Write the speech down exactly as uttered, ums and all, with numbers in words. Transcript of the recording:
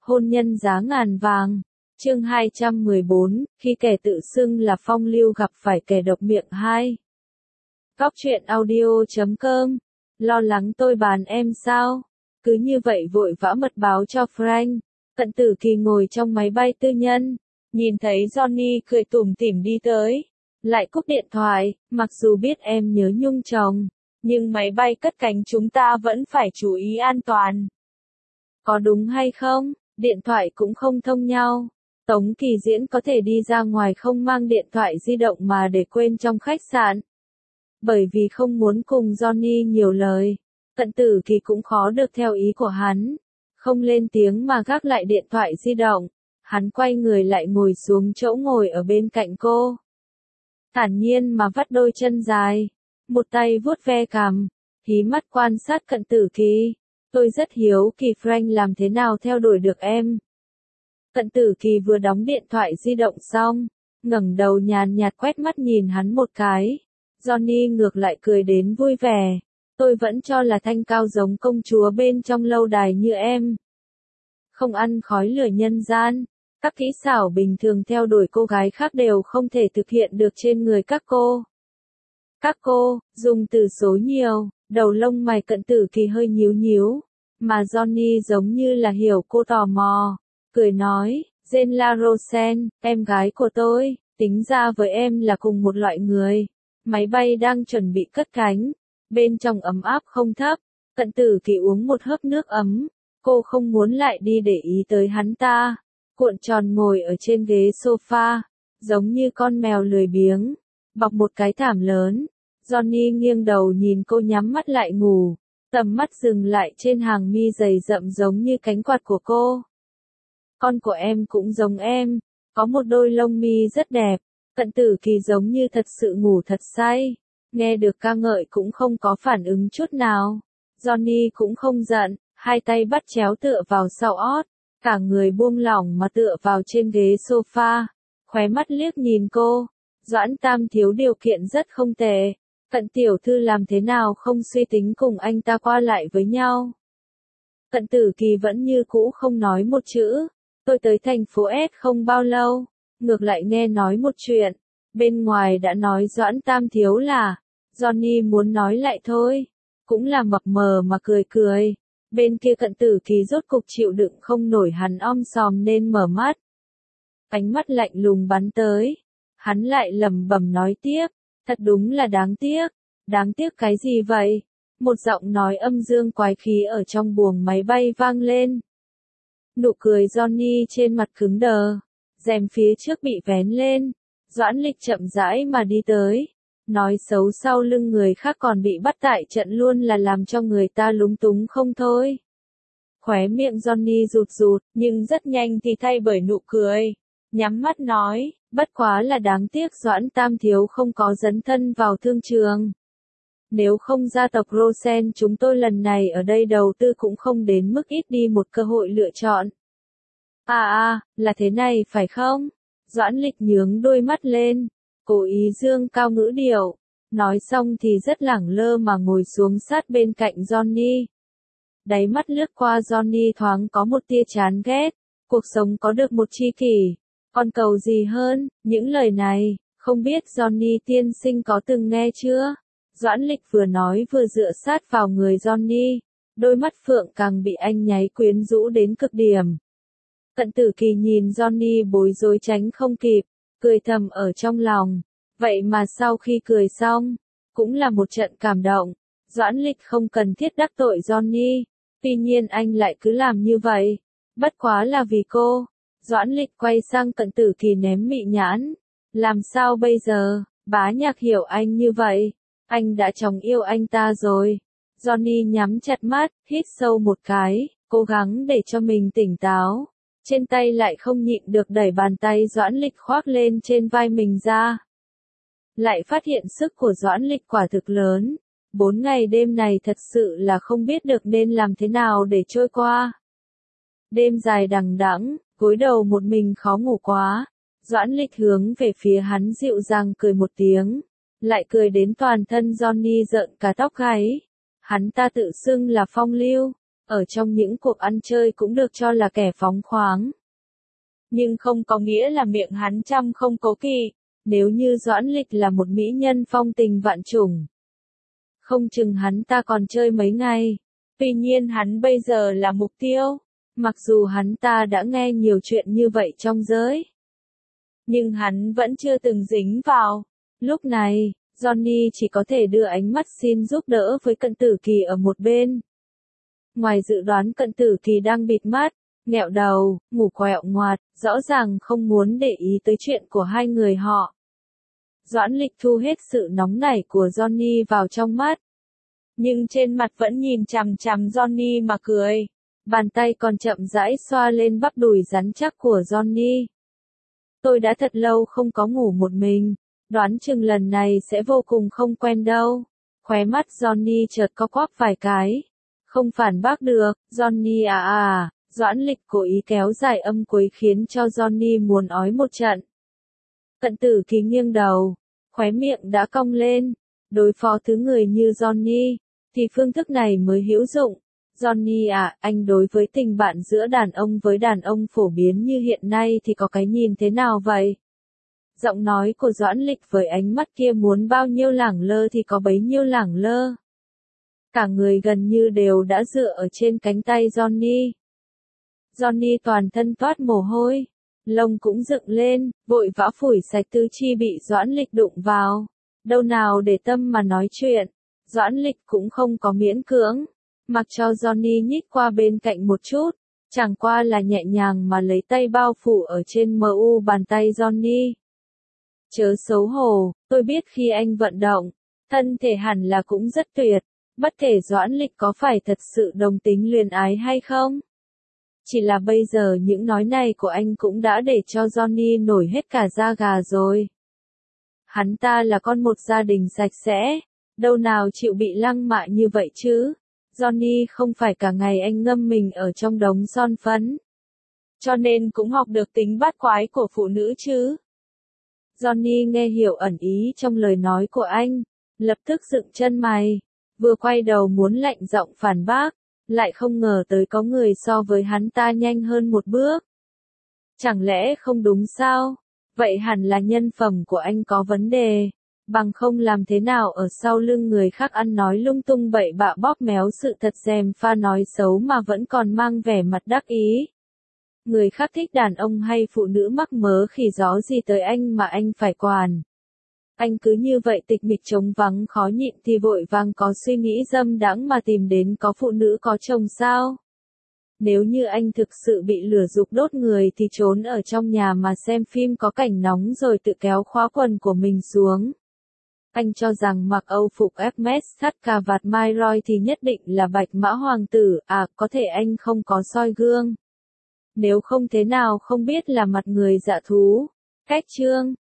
Hôn nhân giá ngàn vàng. Chương hai trăm mười bốn, khi kẻ tự xưng là phong lưu gặp phải kẻ độc miệng hai. Góc truyện audio chấm com. Lo lắng tôi bán em sao? Cứ như vậy vội vã mật báo cho Frank. Cận Tử Kỳ ngồi trong máy bay tư nhân, nhìn thấy Johnny cười tủm tỉm đi tới, lại cúp điện thoại. Mặc dù biết em nhớ nhung chồng, nhưng máy bay cất cánh chúng ta vẫn phải chú ý an toàn. Có đúng hay không? Điện thoại cũng không thông nhau. Tống Kỳ Diễn có thể đi ra ngoài không mang điện thoại di động mà để quên trong khách sạn. Bởi vì không muốn cùng Johnny nhiều lời, Cận Tử Kỳ cũng khó được theo ý của hắn. Không lên tiếng mà gác lại điện thoại di động. Hắn quay người lại ngồi xuống chỗ ngồi ở bên cạnh cô. Thản nhiên mà vắt đôi chân dài, một tay vuốt ve cằm, hí mắt quan sát Cận Tử Kỳ. Tôi rất hiếu kỳ Frank làm thế nào theo đuổi được em. Cận Tử Kỳ vừa đóng điện thoại di động xong, ngẩng đầu nhàn nhạt quét mắt nhìn hắn một cái. Johnny ngược lại cười đến vui vẻ. Tôi vẫn cho là thanh cao giống công chúa bên trong lâu đài như em. Không ăn khói lửa nhân gian, các kỹ xảo bình thường theo đuổi cô gái khác đều không thể thực hiện được trên người các cô. Các cô, dùng từ số nhiều, đầu lông mày Cận Tử Kỳ hơi nhíu nhíu, mà Johnny giống như là hiểu cô tò mò, cười nói, Jane La Rosen, em gái của tôi, tính ra với em là cùng một loại người. Máy bay đang chuẩn bị cất cánh, bên trong ấm áp không thấp. Cận Tử Kỳ uống một hớp nước ấm, cô không muốn lại đi để ý tới hắn ta, cuộn tròn ngồi ở trên ghế sofa, giống như con mèo lười biếng, bọc một cái thảm lớn. Johnny nghiêng đầu nhìn cô nhắm mắt lại ngủ, tầm mắt dừng lại trên hàng mi dày rậm giống như cánh quạt của cô. Con của em cũng giống em, có một đôi lông mi rất đẹp. Cận Tử Kỳ giống như thật sự ngủ thật say, nghe được ca ngợi cũng không có phản ứng chút nào. Johnny cũng không giận, hai tay bắt chéo tựa vào sau ót, cả người buông lỏng mà tựa vào trên ghế sofa, khóe mắt liếc nhìn cô. Doãn Tam Thiếu điều kiện rất không tệ, Cận tiểu thư làm thế nào không suy tính cùng anh ta qua lại với nhau. Cận Tử Kỳ vẫn như cũ không nói một chữ. Tôi tới thành phố S không bao lâu, ngược lại nghe nói một chuyện. Bên ngoài đã nói Doãn Tam Thiếu là, Johnny muốn nói lại thôi, cũng là mập mờ mà cười cười. Bên kia Cận Tử Kỳ rốt cục chịu đựng không nổi hắn om sòm nên mở mắt. Ánh mắt lạnh lùng bắn tới, hắn lại lẩm bẩm nói tiếp, thật đúng là đáng tiếc. Đáng tiếc cái gì vậy? Một giọng nói âm dương quái khí ở trong buồng máy bay vang lên. Nụ cười Johnny trên mặt cứng đờ, rèm phía trước bị vén lên. Doãn Lịch chậm rãi mà đi tới, nói xấu sau lưng người khác còn bị bắt tại trận luôn là làm cho người ta lúng túng không thôi. Khóe miệng Johnny rụt rụt, nhưng rất nhanh thì thay bởi nụ cười, nhắm mắt nói, bất quá là đáng tiếc Doãn Tam Thiếu không có dấn thân vào thương trường. Nếu không gia tộc Rosen chúng tôi lần này ở đây đầu tư cũng không đến mức ít đi một cơ hội lựa chọn. À à, là thế này phải không? Doãn Lịch nhướng đôi mắt lên, cố ý dương cao ngữ điệu, nói xong thì rất lẳng lơ mà ngồi xuống sát bên cạnh Johnny. Đáy mắt lướt qua Johnny thoáng có một tia chán ghét, cuộc sống có được một tri kỷ, còn cầu gì hơn, những lời này, không biết Johnny tiên sinh có từng nghe chưa? Doãn Lịch vừa nói vừa dựa sát vào người Johnny, đôi mắt phượng càng bị anh nháy quyến rũ đến cực điểm. Cận Tử Kỳ nhìn Johnny bối rối tránh không kịp, cười thầm ở trong lòng. Vậy mà sau khi cười xong, cũng là một trận cảm động. Doãn Lịch không cần thiết đắc tội Johnny, tuy nhiên anh lại cứ làm như vậy. Bất quá là vì cô. Doãn Lịch quay sang Cận Tử Kỳ ném mị nhãn. Làm sao bây giờ? Bá Nhạc hiểu anh như vậy. Anh đã chồng yêu anh ta rồi. Johnny nhắm chặt mắt, hít sâu một cái, cố gắng để cho mình tỉnh táo. Trên tay lại không nhịn được đẩy bàn tay Doãn Lịch khoác lên trên vai mình ra. Lại phát hiện sức của Doãn Lịch quả thực lớn. Bốn ngày đêm này thật sự là không biết được nên làm thế nào để trôi qua. Đêm dài đằng đẵng, gối đầu một mình khó ngủ quá. Doãn Lịch hướng về phía hắn dịu dàng cười một tiếng. Lại cười đến toàn thân Johnny rợn cả tóc gáy. Hắn ta tự xưng là phong lưu. ở trong những cuộc ăn chơi cũng được cho là kẻ phóng khoáng. Nhưng không có nghĩa là miệng hắn trăm không cố kỵ, nếu như Doãn Lịch là một mỹ nhân phong tình vạn trùng. Không chừng hắn ta còn chơi mấy ngày. Tuy nhiên hắn bây giờ là mục tiêu, mặc dù hắn ta đã nghe nhiều chuyện như vậy trong giới. Nhưng hắn vẫn chưa từng dính vào. Lúc này, Johnny chỉ có thể đưa ánh mắt xin giúp đỡ với Cận Tử Kỳ ở một bên. Ngoài dự đoán Cận Tử Kỳ đang bịt mắt, nghẹo đầu, ngủ quẹo ngoạt, rõ ràng không muốn để ý tới chuyện của hai người họ. Doãn Lịch thu hết sự nóng nảy của Johnny vào trong mắt. Nhưng trên mặt vẫn nhìn chằm chằm Johnny mà cười. Bàn tay còn chậm rãi xoa lên bắp đùi rắn chắc của Johnny. Tôi đã thật lâu không có ngủ một mình, đoán chừng lần này sẽ vô cùng không quen đâu. Khóe mắt Johnny chợt co quắp vài cái. Không phản bác được, Johnny à à, Doãn Lịch cố ý kéo dài âm cuối khiến cho Johnny muốn ói một trận. Cận Tử Kỳ nghiêng đầu, khóe miệng đã cong lên. Đối phó thứ người như Johnny, thì phương thức này mới hữu dụng. Johnny à, anh đối với tình bạn giữa đàn ông với đàn ông phổ biến như hiện nay thì có cái nhìn thế nào vậy? Giọng nói của Doãn Lịch với ánh mắt kia muốn bao nhiêu lẳng lơ thì có bấy nhiêu lẳng lơ. Cả người gần như đều đã dựa ở trên cánh tay Johnny. Johnny toàn thân toát mồ hôi, lông cũng dựng lên, vội vã phủi sạch tứ chi bị Doãn Lịch đụng vào. Đâu nào để tâm mà nói chuyện, Doãn Lịch cũng không có miễn cưỡng, mặc cho Johnny nhích qua bên cạnh một chút, chẳng qua là nhẹ nhàng mà lấy tay bao phủ ở trên mờ u bàn tay Johnny. Chớ xấu hổ, tôi biết khi anh vận động, thân thể hẳn là cũng rất tuyệt, bất kể Doãn Lịch có phải thật sự đồng tính luyến ái hay không. Chỉ là bây giờ những nói này của anh cũng đã để cho Johnny nổi hết cả da gà rồi. Hắn ta là con một gia đình sạch sẽ, đâu nào chịu bị lăng mạ như vậy chứ. Johnny không phải cả ngày anh ngâm mình ở trong đống son phấn. Cho nên cũng học được tính bát quái của phụ nữ chứ. Johnny nghe hiểu ẩn ý trong lời nói của anh, lập tức dựng chân mày, vừa quay đầu muốn lạnh giọng phản bác, lại không ngờ tới có người so với hắn ta nhanh hơn một bước. Chẳng lẽ không đúng sao? Vậy hẳn là nhân phẩm của anh có vấn đề, bằng không làm thế nào ở sau lưng người khác ăn nói lung tung bậy bạ bóp méo sự thật dèm pha nói xấu mà vẫn còn mang vẻ mặt đắc ý. Người khác thích đàn ông hay phụ nữ mắc mớ khỉ gió gì tới anh mà anh phải quản. Anh cứ như vậy tịch mịch trống vắng khó nhịn thì vội vàng có suy nghĩ dâm đãng mà tìm đến có phụ nữ có chồng sao? Nếu như anh thực sự bị lửa giục đốt người thì trốn ở trong nhà mà xem phim có cảnh nóng rồi tự kéo khóa quần của mình xuống. Anh cho rằng mặc Âu phục Hermes thắt cà vạt Mai Roi thì nhất định là bạch mã hoàng tử, à có thể anh không có soi gương. Nếu không thế nào không biết là mặt người dạ thú. Cách chương